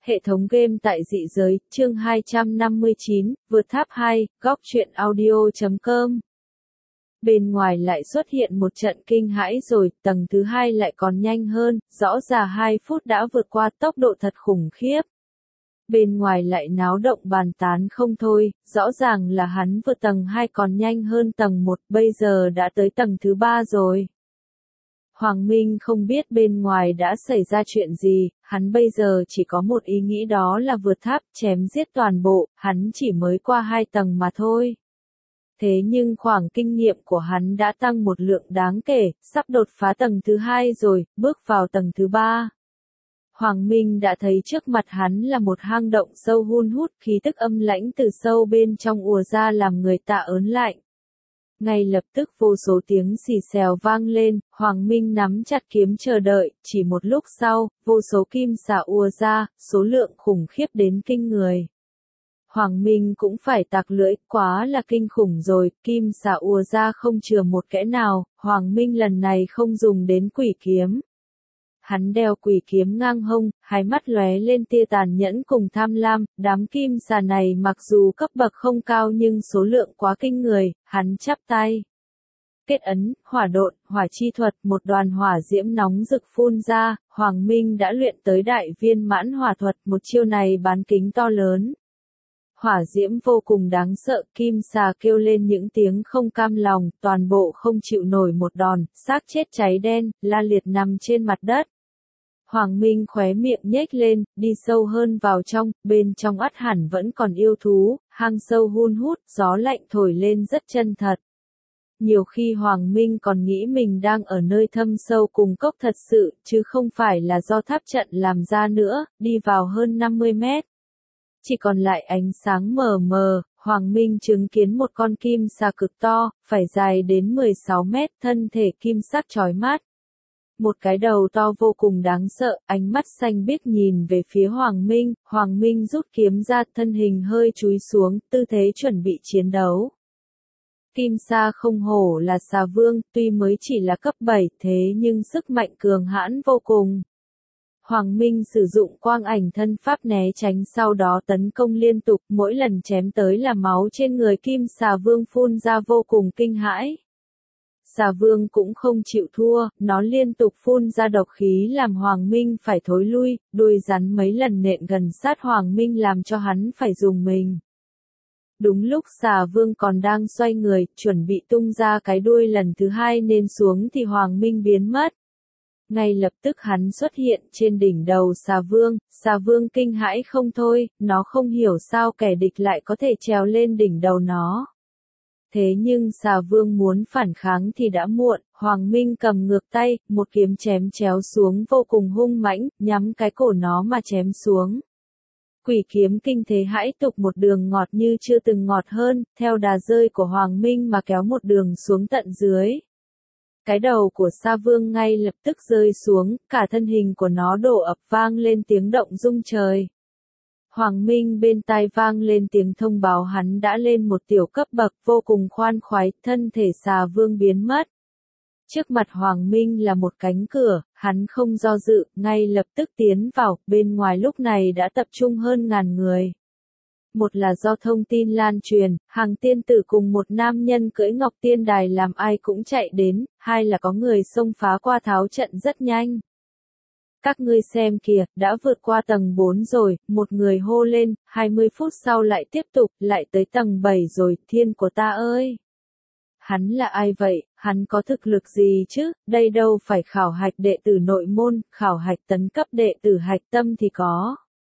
Hệ thống game tại dị giới, chương 259, vượt tháp 2, góc truyện audio.com. Bên ngoài lại xuất hiện một trận kinh hãi rồi, tầng thứ 2 lại còn nhanh hơn, rõ ràng 2 phút đã vượt qua, tốc độ thật khủng khiếp. Bên ngoài lại náo động bàn tán không thôi, rõ ràng là hắn vượt tầng 2 còn nhanh hơn tầng 1, bây giờ đã tới tầng thứ 3 rồi. Hoàng Minh không biết bên ngoài đã xảy ra chuyện gì, hắn bây giờ chỉ có một ý nghĩ, đó là vượt tháp, chém giết toàn bộ, hắn chỉ mới qua 2 tầng mà thôi. Thế nhưng khoảng kinh nghiệm của hắn đã tăng một lượng đáng kể, sắp đột phá tầng thứ 2 rồi, bước vào tầng thứ 3. Hoàng Minh đã thấy trước mặt hắn là một hang động sâu hun hút, khí tức âm lãnh từ sâu bên trong ùa ra làm người ta ớn lạnh. Ngay lập tức vô số tiếng xì xèo vang lên, Hoàng Minh nắm chặt kiếm chờ đợi, chỉ một lúc sau, vô số kim xà ùa ra, số lượng khủng khiếp đến kinh người. Hoàng Minh cũng phải tạc lưỡi, quá là kinh khủng rồi, kim xà ùa ra không chừa một kẽ nào, Hoàng Minh lần này không dùng đến quỷ kiếm. Hắn đeo quỷ kiếm ngang hông, hai mắt lóe lên tia tàn nhẫn cùng tham lam, đám kim xà này mặc dù cấp bậc không cao nhưng số lượng quá kinh người, hắn chắp tay. Kết ấn, hỏa độn, hỏa chi thuật, một đoàn hỏa diễm nóng rực phun ra, Hoàng Minh đã luyện tới đại viên mãn hỏa thuật, một chiêu này bán kính to lớn. Hỏa diễm vô cùng đáng sợ, kim xà kêu lên những tiếng không cam lòng, toàn bộ không chịu nổi một đòn, xác chết cháy đen, la liệt nằm trên mặt đất. Hoàng Minh khóe miệng nhếch lên, đi sâu hơn vào trong, bên trong ắt hẳn vẫn còn yêu thú, hang sâu hun hút, gió lạnh thổi lên rất chân thật. Nhiều khi Hoàng Minh còn nghĩ mình đang ở nơi thâm sâu cùng cốc thật sự, chứ không phải là do tháp trận làm ra nữa, đi vào hơn 50 mét. Chỉ còn lại ánh sáng mờ mờ, Hoàng Minh chứng kiến một con kim xà cực to, phải dài đến 16 mét, thân thể kim sắc chói mắt. Một cái đầu to vô cùng đáng sợ, ánh mắt xanh biếc nhìn về phía Hoàng Minh rút kiếm ra, thân hình hơi chúi xuống, tư thế chuẩn bị chiến đấu. Kim xà không hổ là xà vương, tuy mới chỉ là cấp 7 thế nhưng sức mạnh cường hãn vô cùng. Hoàng Minh sử dụng quang ảnh thân pháp né tránh, sau đó tấn công liên tục, mỗi lần chém tới là máu trên người kim xà vương phun ra vô cùng kinh hãi. Xà vương cũng không chịu thua, nó liên tục phun ra độc khí làm Hoàng Minh phải thối lui, đuôi rắn mấy lần nện gần sát Hoàng Minh làm cho hắn phải rùng mình. Đúng lúc xà vương còn đang xoay người, chuẩn bị tung ra cái đuôi lần thứ 2 nên xuống thì Hoàng Minh biến mất. Ngay lập tức hắn xuất hiện trên đỉnh đầu xà vương kinh hãi không thôi, nó không hiểu sao kẻ địch lại có thể trèo lên đỉnh đầu nó. Thế nhưng xà vương muốn phản kháng thì đã muộn, Hoàng Minh cầm ngược tay, một kiếm chém chéo xuống vô cùng hung mãnh, nhắm cái cổ nó mà chém xuống. Quỷ kiếm kinh thế hãi tục, một đường ngọt như chưa từng ngọt hơn, theo đà rơi của Hoàng Minh mà kéo một đường xuống tận dưới. Cái đầu của xà vương ngay lập tức rơi xuống, cả thân hình của nó đổ ập, vang lên tiếng động rung trời. Hoàng Minh bên tai vang lên tiếng thông báo hắn đã lên một tiểu cấp bậc, vô cùng khoan khoái, thân thể xà vương biến mất. Trước mặt Hoàng Minh là một cánh cửa, hắn không do dự, ngay lập tức tiến vào, bên ngoài lúc này đã tập trung hơn ngàn người. Một là do thông tin lan truyền, hàng tiên tử cùng một nam nhân cưỡi ngọc tiên đài làm ai cũng chạy đến, hai là có người xông phá qua tháo trận rất nhanh. Các ngươi xem kìa, đã vượt qua tầng 4 rồi, một người hô lên, 20 phút sau lại tiếp tục, lại tới tầng 7 rồi, thiên của ta ơi! Hắn là ai vậy, hắn có thực lực gì chứ, đây đâu phải khảo hạch đệ tử nội môn, khảo hạch tấn cấp đệ tử hạch tâm thì có.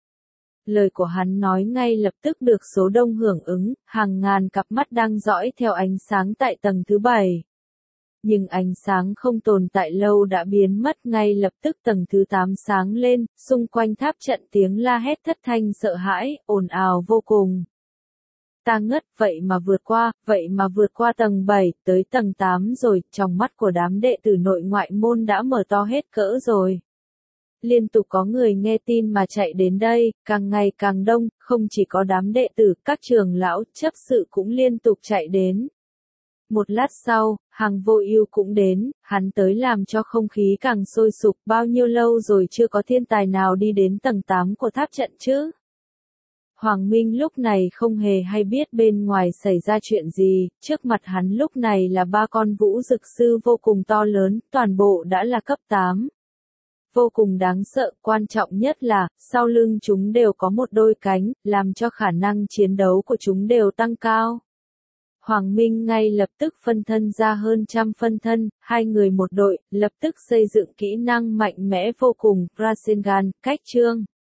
Lời của hắn nói ngay lập tức được số đông hưởng ứng, hàng ngàn cặp mắt đang dõi theo ánh sáng tại tầng thứ 7. Nhưng ánh sáng không tồn tại lâu đã biến mất, ngay lập tức tầng thứ 8 sáng lên, xung quanh tháp trận tiếng la hét thất thanh sợ hãi, ồn ào vô cùng. Ta ngất, vậy mà vượt qua tầng 7, tới tầng 8 rồi, trong mắt của đám đệ tử nội ngoại môn đã mở to hết cỡ rồi. Liên tục có người nghe tin mà chạy đến đây, càng ngày càng đông, không chỉ có đám đệ tử, các trưởng lão, chấp sự cũng liên tục chạy đến. Một lát sau, Hàng Vô Ưu cũng đến, hắn tới làm cho không khí càng sôi sục, bao nhiêu lâu rồi chưa có thiên tài nào đi đến tầng 8 của tháp trận chứ? Hoàng Minh lúc này không hề hay biết bên ngoài xảy ra chuyện gì, trước mặt hắn lúc này là ba con vũ dực sư vô cùng to lớn, toàn bộ đã là cấp 8. Vô cùng đáng sợ, quan trọng nhất là, sau lưng chúng đều có một đôi cánh, làm cho khả năng chiến đấu của chúng đều tăng cao. Hoàng Minh ngay lập tức phân thân ra hơn trăm phân thân, hai người một đội, lập tức xây dựng kỹ năng mạnh mẽ vô cùng, Rasengan, cách chương.